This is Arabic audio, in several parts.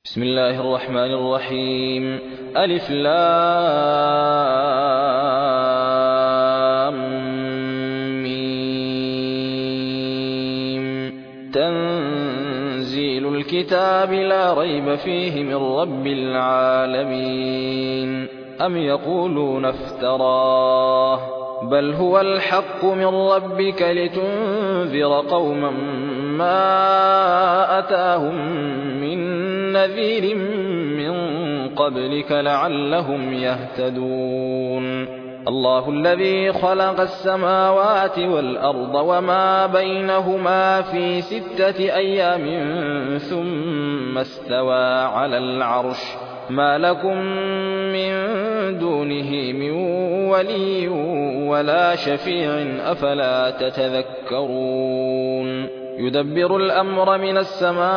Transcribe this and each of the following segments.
بسم الله الرحمن الرحيم. ألف لام ميم. تنزيل الكتاب لا ريب فيه من رب العالمين. أم يقولون افتراه بل هو الحق من ربك لتنذر قوما ما أتاهم من نذير من قبلك لعلهم يهتدون. الله الذي خلق السماوات والأرض وما بينهما في 6 أيام ثم استوى على العرش ما لكم من دونه من ولي ولا شفيع أفلا تتذكرون. يدبر الأمر من السماء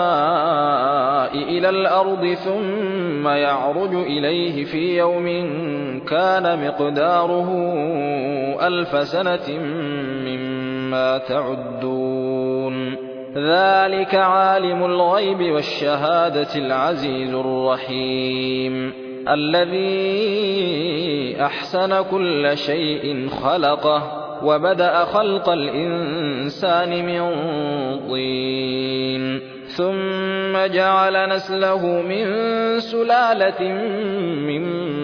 إلى الأرض ثم يعرج إليه في يوم كان مقداره 1000 سنة مما تعدون. ذلك عالم الغيب والشهادة العزيز الرحيم الذي أحسن كل شيء خلقه وبدأ خلق الإنسان من طين ثم جعل نسله من سلالة من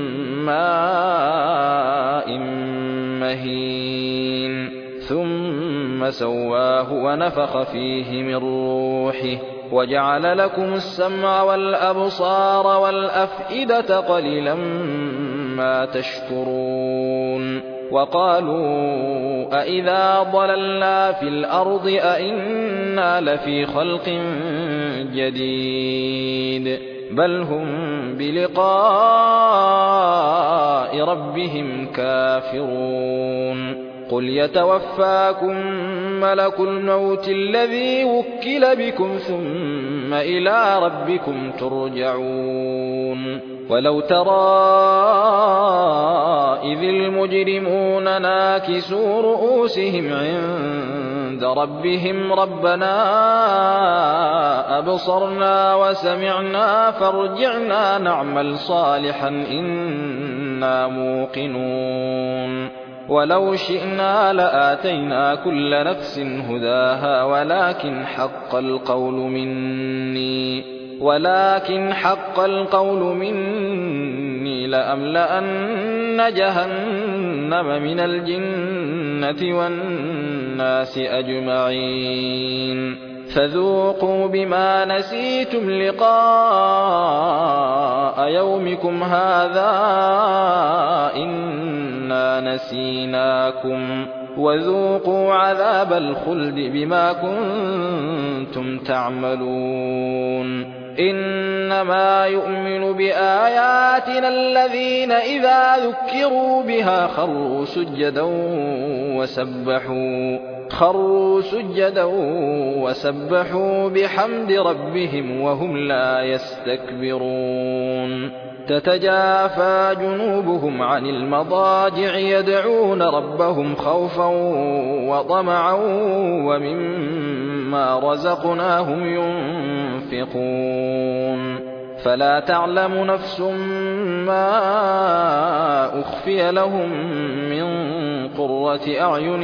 ماء مهين ثم سواه ونفخ فيه من روحه وجعل لكم السمع والأبصار والأفئدة قليلا ما تشكرون. وقالوا أإذا ضللنا في الأرض أإنا لفي خلق جديد بل هم بلقاء ربهم كافرون. قل يتوفاكم ملك الموت الذي وكل بكم ثم إلى ربكم ترجعون. ولو ترى إذ المجرمون ناكسوا رؤوسهم عند ربهم ربنا أبصرنا وسمعنا فارجعنا نعمل صالحا إنا موقنون. ولو شئنا لآتينا كل نفس هداها ولكن حق القول مني لأملأن جهنم من الجنة والناس أجمعين. فذوقوا بما نسيتم لقاء يومكم هذا إنا نسيناكم وذوقوا عذاب الخلد بما كنتم تعملون. إنما يؤمن بآياتنا الذين إذا ذكروا بها خروا سجدا وسبحوا بحمد ربهم وهم لا يستكبرون. تتجافى جنوبهم عن المضاجع يدعون ربهم خوفا وطمعا ومما رزقناهم ينفقون. فلا تعلم نفس ما أخفي لهم من قرة أعين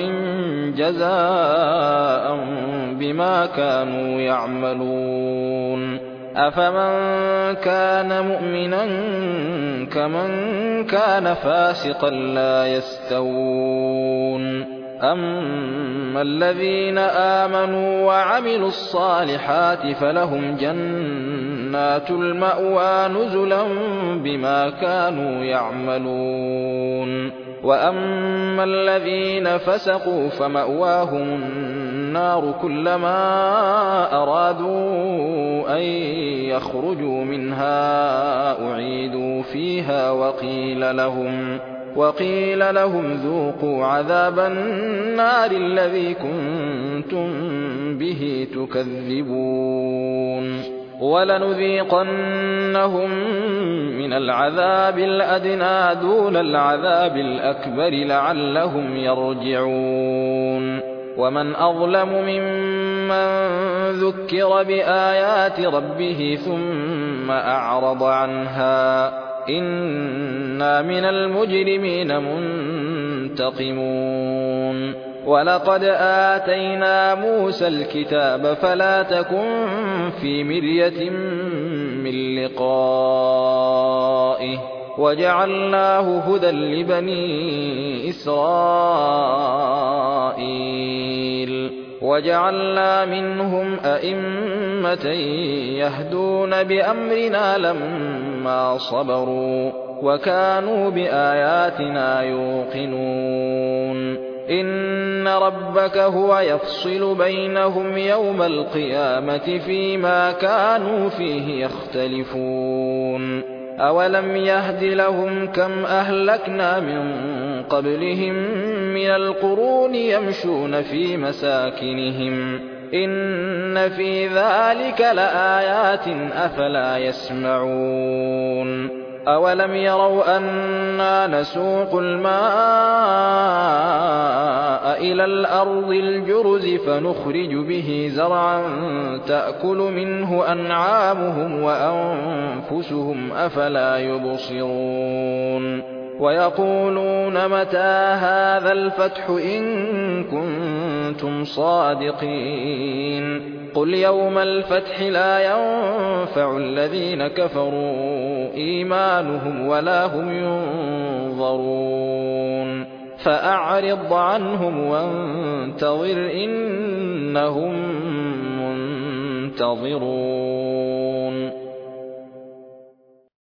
جزاء بما كانوا يعملون. أفمن كان مؤمنا كمن كان فاسقا لا يستوون. أما الذين آمنوا وعملوا الصالحات فلهم جنات المأوى نزلا بما كانوا يعملون. وأما الذين فسقوا فمأواهم النار كلما أرادوا أن يخرجوا منها أعيدوا فيها وقيل لهم ذوقوا عذاب النار الذي كنتم به تكذبون. ولنذيقنهم من العذاب الأدنى دون العذاب الأكبر لعلهم يرجعون. ومن أظلم ممن من ذكر بآيات ربه ثم أعرض عنها إنا من المجرمين منتقمون ولقد آتينا موسى الكتاب فلا تكن في مرية من لقائه وجعلناه هدى لبني إسرائيل وجعلنا منهم أئمة يهدون بأمرنا لما صبروا وكانوا بآياتنا يوقنون إن ربك هو يفصل بينهم يوم القيامة فيما كانوا فيه يختلفون أولم يهد لهم كم أهلكنا من قبلهم من القرون يمشون في مساكنهم إن في ذلك لآيات أفلا يسمعون أولم يروا أنا نسوق الماء إلى الأرض الجرز فنخرج به زرعا تأكل منه أنعامهم وأنفسهم أفلا يبصرون ويقولون متى هذا الفتح إن كنتم صادقين قل يوم الفتح لا ينفع الذين كفروا إيمانهم ولا هم ينظرون فأعرض عنهم وانتظر إنهم منتظرون